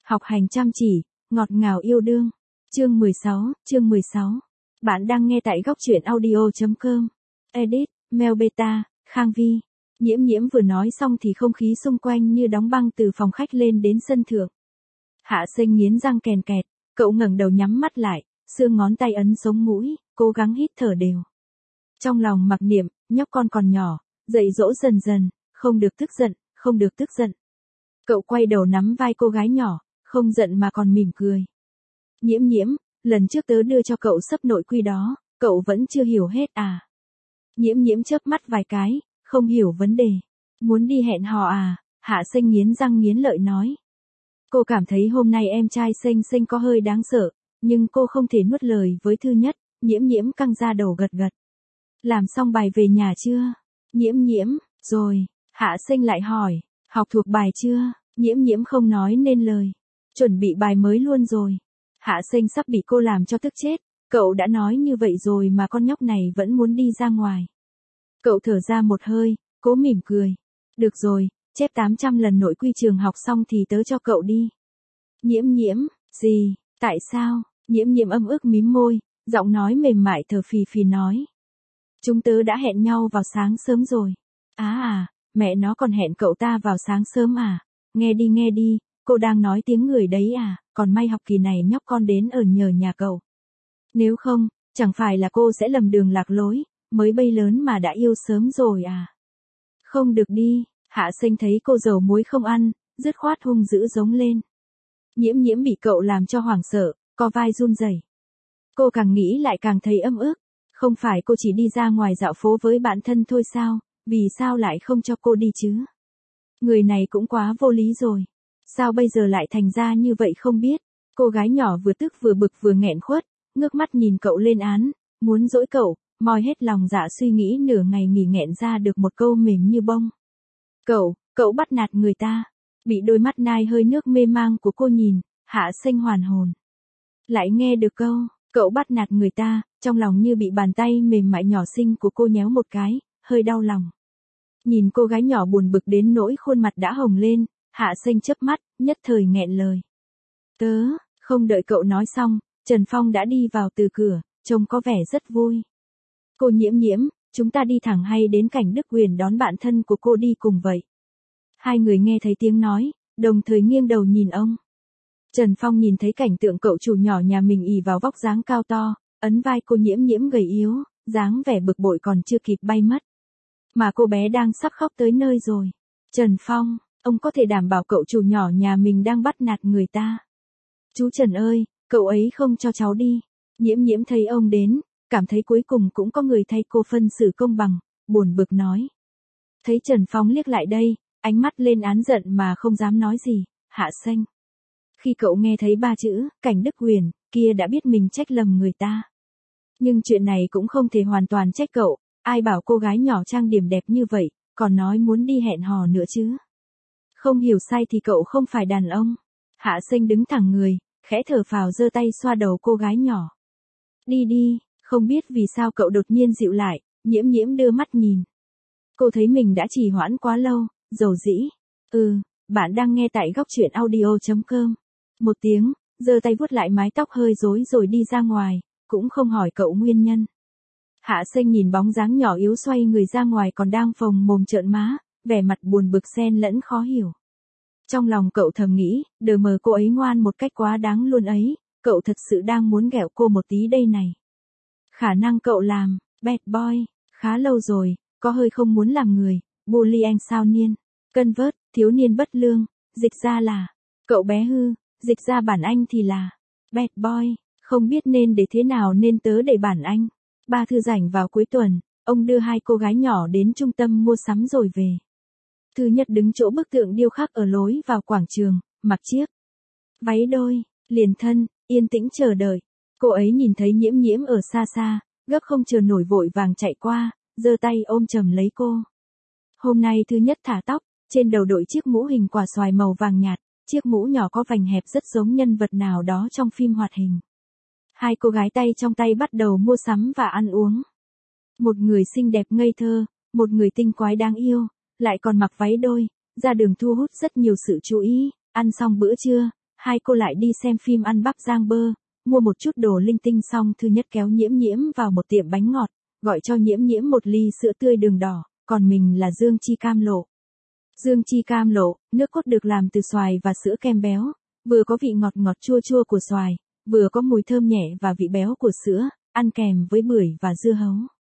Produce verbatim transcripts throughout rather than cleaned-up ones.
Học hành chăm chỉ, ngọt ngào yêu đương. Chương mười sáu, chương mười sáu. Bạn đang nghe tại góc truyện audio.com. Edit, Mel Beta, Khang Vi. Nhiễm nhiễm vừa nói xong thì không khí xung quanh như đóng băng từ phòng khách lên đến sân thượng. Hạ Sinh nghiến răng kèn kẹt, cậu ngẩng đầu nhắm mắt lại, xương ngón tay ấn sống mũi, cố gắng hít thở đều. Trong lòng mặc niệm, nhóc con còn nhỏ, dạy dỗ dần dần, không được tức giận, không được tức giận. Cậu quay đầu nắm vai cô gái nhỏ, không giận mà còn mỉm cười. Nhiễm nhiễm, lần trước tớ đưa cho cậu sấp nội quy đó, cậu vẫn chưa hiểu hết à? Nhiễm nhiễm chớp mắt vài cái, không hiểu vấn đề. Muốn đi hẹn hò à? Hạ Sinh nghiến răng nghiến lợi nói. Cô cảm thấy hôm nay em trai Sinh Sinh có hơi đáng sợ, nhưng cô không thể nuốt lời với Thư Nhất. Nhiễm nhiễm căng ra đầu gật gật. Làm xong bài về nhà chưa? Nhiễm nhiễm, rồi. Hạ Sinh lại hỏi, học thuộc bài chưa? Nhiễm nhiễm không nói nên lời. Chuẩn bị bài mới luôn rồi. Hạ Sinh sắp bị cô làm cho tức chết. Cậu đã nói như vậy rồi mà con nhóc này vẫn muốn đi ra ngoài. Cậu thở ra một hơi, cố mỉm cười. Được rồi, chép tám trăm lần nội quy trường học xong thì tớ cho cậu đi. Nhiễm nhiễm, gì, tại sao? Nhiễm nhiễm âm ức mím môi, giọng nói mềm mại thở phì phì nói. Chúng tớ đã hẹn nhau vào sáng sớm rồi. Á à, mẹ nó còn hẹn cậu ta vào sáng sớm à? Nghe đi nghe đi, cô đang nói tiếng người đấy à, còn may học kỳ này nhóc con đến ở nhờ nhà cậu. Nếu không, chẳng phải là cô sẽ lầm đường lạc lối, mới bay lớn mà đã yêu sớm rồi à? Không được đi, Hạ Sinh thấy cô dầu muối không ăn, dứt khoát hung dữ giống lên. Nhiễm nhiễm bị cậu làm cho hoảng sợ, co vai run rẩy. Cô càng nghĩ lại càng thấy ấm ức. Không phải cô chỉ đi ra ngoài dạo phố với bạn thân thôi sao, vì sao lại không cho cô đi chứ? Người này cũng quá vô lý rồi. Sao bây giờ lại thành ra như vậy không biết? Cô gái nhỏ vừa tức vừa bực vừa nghẹn khuất, ngước mắt nhìn cậu lên án, muốn dỗi cậu, moi hết lòng dạ suy nghĩ nửa ngày nghỉ nghẹn ra được một câu mềm như bông. Cậu, cậu bắt nạt người ta. Bị đôi mắt nai hơi nước mê mang của cô nhìn, Hạ Sinh hoàn hồn. Lại nghe được câu, cậu bắt nạt người ta, trong lòng như bị bàn tay mềm mại nhỏ xinh của cô nhéo một cái, hơi đau lòng. Nhìn cô gái nhỏ buồn bực đến nỗi khuôn mặt đã hồng lên, Hạ Sinh chớp mắt, nhất thời nghẹn lời. Tớ, không đợi cậu nói xong, Trần Phong đã đi vào từ cửa, trông có vẻ rất vui. Cô nhiễm nhiễm, chúng ta đi thẳng hay đến Cảnh Đức Quyền đón bạn thân của cô đi cùng vậy? Hai người nghe thấy tiếng nói, đồng thời nghiêng đầu nhìn ông. Trần Phong nhìn thấy cảnh tượng cậu chủ nhỏ nhà mình ì vào vóc dáng cao to, ấn vai cô nhiễm nhiễm gầy yếu, dáng vẻ bực bội còn chưa kịp bay mất. Mà cô bé đang sắp khóc tới nơi rồi. Trần Phong, ông có thể đảm bảo cậu chủ nhỏ nhà mình đang bắt nạt người ta. Chú Trần ơi, cậu ấy không cho cháu đi. Nhiễm nhiễm thấy ông đến, cảm thấy cuối cùng cũng có người thay cô phân xử công bằng, buồn bực nói. Thấy Trần Phong liếc lại đây, ánh mắt lên án giận mà không dám nói gì, Hạ Sinh. Khi cậu nghe thấy ba chữ, Cảnh Đức Quyền, kia đã biết mình trách lầm người ta. Nhưng chuyện này cũng không thể hoàn toàn trách cậu, ai bảo cô gái nhỏ trang điểm đẹp như vậy, còn nói muốn đi hẹn hò nữa chứ. Không hiểu sai thì cậu không phải đàn ông. Hạ Sinh đứng thẳng người, khẽ thở phào giơ tay xoa đầu cô gái nhỏ. Đi đi, không biết vì sao cậu đột nhiên dịu lại, nhiễm nhiễm đưa mắt nhìn. Cô thấy mình đã trì hoãn quá lâu, dầu dĩ. Ừ, bạn đang nghe tại góc truyện audio.com. Một tiếng, giơ tay vuốt lại mái tóc hơi rối rồi đi ra ngoài, cũng không hỏi cậu nguyên nhân. Hạ Sinh nhìn bóng dáng nhỏ yếu xoay người ra ngoài còn đang phồng mồm trợn má, vẻ mặt buồn bực xen lẫn khó hiểu. Trong lòng cậu thầm nghĩ, đờ mờ cô ấy ngoan một cách quá đáng luôn ấy, cậu thật sự đang muốn ghẹo cô một tí đây này. Khả năng cậu làm, bad boy, khá lâu rồi, có hơi không muốn làm người, bully anh sao niên, cân vớt, thiếu niên bất lương, dịch ra là, cậu bé hư, dịch ra bản anh thì là, bad boy, không biết nên để thế nào nên tớ để bản anh. Ba Thư rảnh vào cuối tuần, ông đưa hai cô gái nhỏ đến trung tâm mua sắm rồi về. Thư Nhất đứng chỗ bức tượng điêu khắc ở lối vào quảng trường, mặc chiếc váy đôi, liền thân, yên tĩnh chờ đợi. Cô ấy nhìn thấy nhiễm nhiễm ở xa xa, gấp không chờ nổi vội vàng chạy qua, giơ tay ôm chầm lấy cô. Hôm nay Thư Nhất thả tóc, trên đầu đội chiếc mũ hình quả xoài màu vàng nhạt, chiếc mũ nhỏ có vành hẹp rất giống nhân vật nào đó trong phim hoạt hình. Hai cô gái tay trong tay bắt đầu mua sắm và ăn uống. Một người xinh đẹp ngây thơ, một người tinh quái đáng yêu, lại còn mặc váy đôi, ra đường thu hút rất nhiều sự chú ý. Ăn xong bữa trưa, hai cô lại đi xem phim ăn bắp rang bơ, mua một chút đồ linh tinh xong Thư Nhất kéo Nhiễm Nhiễm vào một tiệm bánh ngọt, gọi cho Nhiễm Nhiễm một ly sữa tươi đường đỏ, còn mình là dương chi cam lộ. Dương chi cam lộ, nước cốt được làm từ xoài và sữa kem béo, vừa có vị ngọt ngọt chua chua của xoài, vừa có mùi thơm nhẹ và vị béo của sữa, ăn kèm với bưởi và dưa hấu.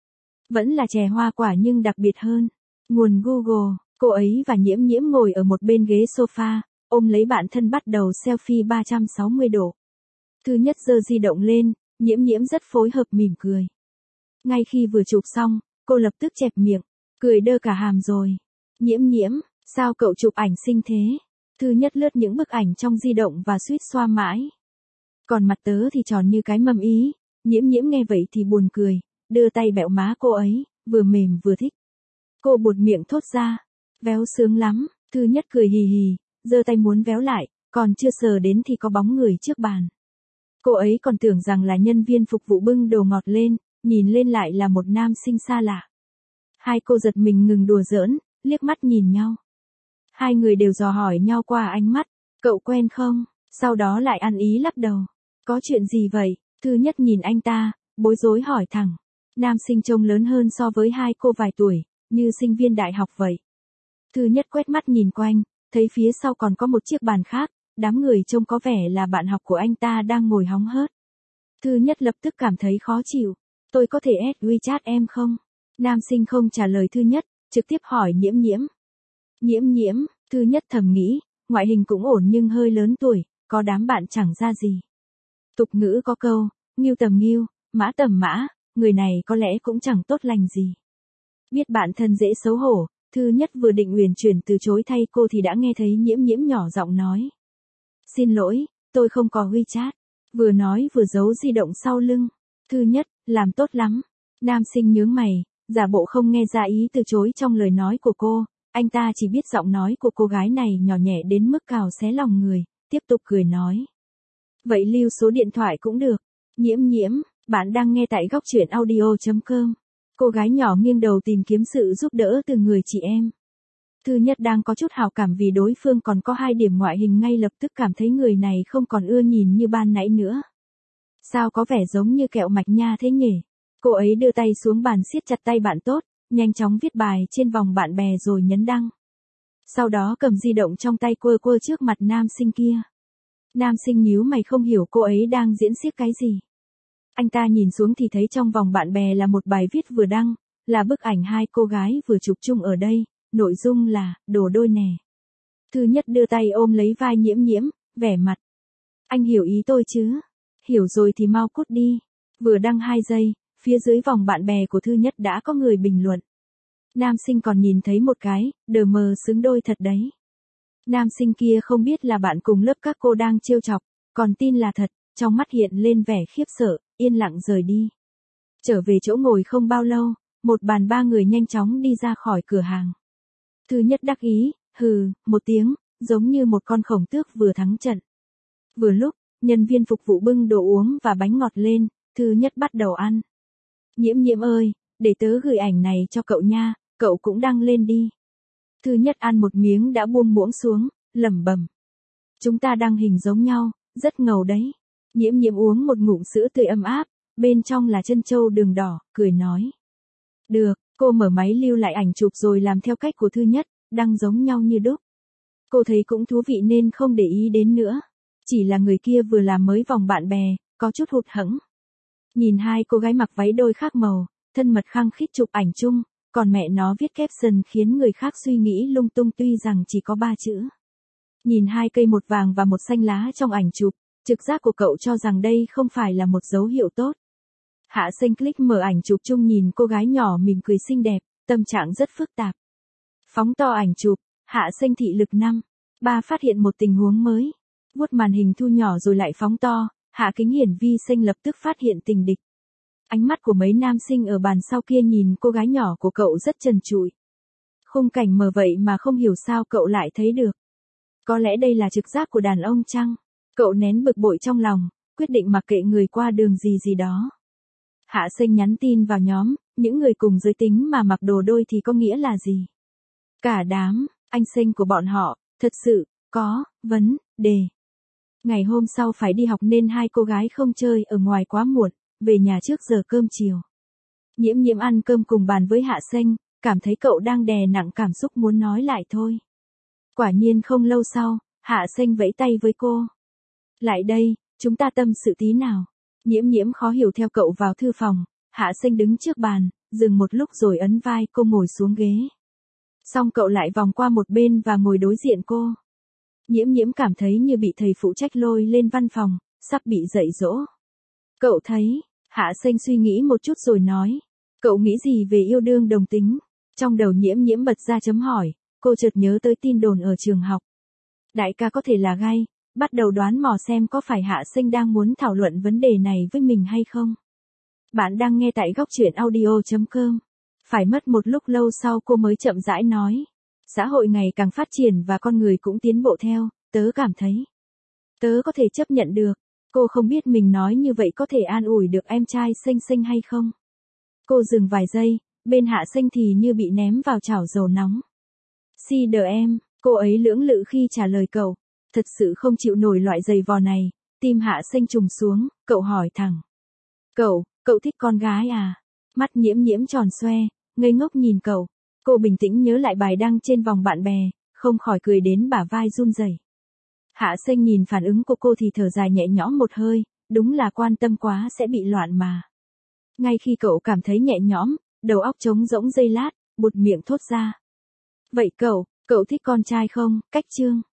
Vẫn là chè hoa quả nhưng đặc biệt hơn. Nguồn Google, cô ấy và Nhiễm Nhiễm ngồi ở một bên ghế sofa, ôm lấy bạn thân bắt đầu selfie ba trăm sáu mươi độ. Thư Nhất giơ di động lên, Nhiễm Nhiễm rất phối hợp mỉm cười. Ngay khi vừa chụp xong, cô lập tức chẹp miệng, cười đơ cả hàm rồi. Nhiễm Nhiễm, sao cậu chụp ảnh xinh thế? Thư Nhất lướt những bức ảnh trong di động và suýt xoa mãi. Còn mặt tớ thì tròn như cái mâm ý. Nhiễm Nhiễm nghe vậy thì buồn cười, đưa tay bẹo má cô ấy, vừa mềm vừa thích. Cô buột miệng thốt ra, véo sướng lắm. Thư Nhất cười hì hì, giơ tay muốn véo lại, còn chưa sờ đến thì có bóng người trước bàn. Cô ấy còn tưởng rằng là nhân viên phục vụ bưng đồ ngọt lên, nhìn lên lại là một nam sinh xa lạ. Hai cô giật mình ngừng đùa giỡn, liếc mắt nhìn nhau. Hai người đều dò hỏi nhau qua ánh mắt, cậu quen không? Sau đó lại ăn ý lắc đầu. Có chuyện gì vậy? Thư Nhất nhìn anh ta, bối rối hỏi thẳng. Nam sinh trông lớn hơn so với hai cô vài tuổi, như sinh viên đại học vậy. Thư Nhất quét mắt nhìn quanh, thấy phía sau còn có một chiếc bàn khác, đám người trông có vẻ là bạn học của anh ta đang ngồi hóng hớt. Thư Nhất lập tức cảm thấy khó chịu. Tôi có thể add WeChat em không? Nam sinh không trả lời Thư Nhất, trực tiếp hỏi Nhiễm Nhiễm. Nhiễm Nhiễm, Thư Nhất thầm nghĩ, ngoại hình cũng ổn nhưng hơi lớn tuổi, có đám bạn chẳng ra gì. Tục ngữ có câu, ngưu tầm ngưu, mã tầm mã, người này có lẽ cũng chẳng tốt lành gì. Biết bạn thân dễ xấu hổ, Thư Nhất vừa định uyển chuyển từ chối thay cô thì đã nghe thấy Nhiễm Nhiễm nhỏ giọng nói. Xin lỗi, tôi không có WeChat. Vừa nói vừa giấu di động sau lưng. Thư Nhất, làm tốt lắm. Nam sinh nhướng mày, giả bộ không nghe ra ý từ chối trong lời nói của cô. Anh ta chỉ biết giọng nói của cô gái này nhỏ nhẹ đến mức cào xé lòng người, tiếp tục cười nói. Vậy lưu số điện thoại cũng được. Nhiễm Nhiễm, bạn đang nghe tại góc truyện audio chấm com. Cô gái nhỏ nghiêng đầu tìm kiếm sự giúp đỡ từ người chị em. Thư Nhất đang có chút hào cảm vì đối phương còn có hai điểm ngoại hình, ngay lập tức cảm thấy người này không còn ưa nhìn như ban nãy nữa. Sao có vẻ giống như kẹo mạch nha thế nhỉ? Cô ấy đưa tay xuống bàn siết chặt tay bạn tốt, nhanh chóng viết bài trên vòng bạn bè rồi nhấn đăng. Sau đó cầm di động trong tay quơ quơ trước mặt nam sinh kia. Nam sinh nhíu mày không hiểu cô ấy đang diễn xiếc cái gì. Anh ta nhìn xuống thì thấy trong vòng bạn bè là một bài viết vừa đăng, là bức ảnh hai cô gái vừa chụp chung ở đây, nội dung là, đồ đôi nè. Thư Nhất đưa tay ôm lấy vai Nhiễm Nhiễm, vẻ mặt. Anh hiểu ý tôi chứ? Hiểu rồi thì mau cút đi. Vừa đăng hai giây, phía dưới vòng bạn bè của Thư Nhất đã có người bình luận. Nam sinh còn nhìn thấy một cái, đờ mờ xứng đôi thật đấy. Nam sinh kia không biết là bạn cùng lớp các cô đang trêu chọc, còn tin là thật, trong mắt hiện lên vẻ khiếp sợ, yên lặng rời đi. Trở về chỗ ngồi không bao lâu, một bàn ba người nhanh chóng đi ra khỏi cửa hàng. Thư Nhất đắc ý, hừ, một tiếng, giống như một con khổng tước vừa thắng trận. Vừa lúc, nhân viên phục vụ bưng đồ uống và bánh ngọt lên, Thư Nhất bắt đầu ăn. Nhiễm Nhiễm ơi, để tớ gửi ảnh này cho cậu nha, cậu cũng đăng lên đi. Thư Nhất ăn một miếng đã buông muỗng xuống, lẩm bẩm. Chúng ta đăng hình giống nhau, rất ngầu đấy. Nhiễm Nhiễm uống một ngụm sữa tươi ấm áp, bên trong là trân châu đường đỏ, cười nói. Được, cô mở máy lưu lại ảnh chụp rồi làm theo cách của Thư Nhất, đăng giống nhau như đúc. Cô thấy cũng thú vị nên không để ý đến nữa. Chỉ là người kia vừa làm mới vòng bạn bè, có chút hụt hẫng. Nhìn hai cô gái mặc váy đôi khác màu, thân mật khăng khít chụp ảnh chung, còn mẹ nó viết caption khiến người khác suy nghĩ lung tung tuy rằng chỉ có ba chữ. Nhìn hai cây một vàng và một xanh lá trong ảnh chụp, trực giác của cậu cho rằng đây không phải là một dấu hiệu tốt. Hạ Sinh click mở ảnh chụp chung nhìn cô gái nhỏ mỉm cười xinh đẹp, tâm trạng rất phức tạp. Phóng to ảnh chụp, Hạ Sinh thị lực năm. Ba phát hiện một tình huống mới. Vuốt màn hình thu nhỏ rồi lại phóng to, Hạ kính hiển vi sinh lập tức phát hiện tình địch. Ánh mắt của mấy nam sinh ở bàn sau kia nhìn cô gái nhỏ của cậu rất trần trụi. Khung cảnh mờ vậy mà không hiểu sao cậu lại thấy được. Có lẽ đây là trực giác của đàn ông chăng? Cậu nén bực bội trong lòng, quyết định mặc kệ người qua đường gì gì đó. Hạ Sinh nhắn tin vào nhóm, những người cùng giới tính mà mặc đồ đôi thì có nghĩa là gì? Cả đám, anh Sinh của bọn họ, thật sự, có, vấn, đề. Ngày hôm sau phải đi học nên hai cô gái không chơi ở ngoài quá muộn, về nhà trước giờ cơm chiều. Nhiễm Nhiễm ăn cơm cùng bàn với Hạ Xanh, cảm thấy cậu đang đè nặng cảm xúc muốn nói lại thôi. Quả nhiên không lâu sau, Hạ Xanh vẫy tay với cô. Lại đây, chúng ta tâm sự tí nào. Nhiễm Nhiễm khó hiểu theo cậu vào thư phòng, Hạ Xanh đứng trước bàn, dừng một lúc rồi ấn vai cô ngồi xuống ghế. Xong cậu lại vòng qua một bên và ngồi đối diện cô. Nhiễm Nhiễm cảm thấy như bị thầy phụ trách lôi lên văn phòng, sắp bị dạy dỗ. Cậu thấy, Hạ Xanh suy nghĩ một chút rồi nói. Cậu nghĩ gì về yêu đương đồng tính? Trong đầu Nhiễm Nhiễm bật ra chấm hỏi, cô chợt nhớ tới tin đồn ở trường học. Đại ca có thể là gay, bắt đầu đoán mò xem có phải Hạ Xanh đang muốn thảo luận vấn đề này với mình hay không. Bạn đang nghe tại góc truyện audio chấm com. Phải mất một lúc lâu sau cô mới chậm rãi nói. Xã hội ngày càng phát triển và con người cũng tiến bộ theo, tớ cảm thấy. Tớ có thể chấp nhận được. Cô không biết mình nói như vậy có thể an ủi được em trai Xanh Xanh hay không. Cô dừng vài giây, bên Hạ Xanh thì như bị ném vào chảo dầu nóng. Si đờ em, cô ấy lưỡng lự khi trả lời cậu. Thật sự không chịu nổi loại giày vò này, tim Hạ Xanh trùng xuống, cậu hỏi thẳng. Cậu, cậu thích con gái à? Mắt Nhiễm Nhiễm tròn xoe, ngây ngốc nhìn cậu. Cô bình tĩnh nhớ lại bài đăng trên vòng bạn bè, không khỏi cười đến bả vai run rẩy. Hạ Xanh nhìn phản ứng của cô thì thở dài nhẹ nhõm một hơi, đúng là quan tâm quá sẽ bị loạn mà. Ngay khi cậu cảm thấy nhẹ nhõm, đầu óc trống rỗng giây lát, buột miệng thốt ra. Vậy cậu, cậu thích con trai không? Cách chương.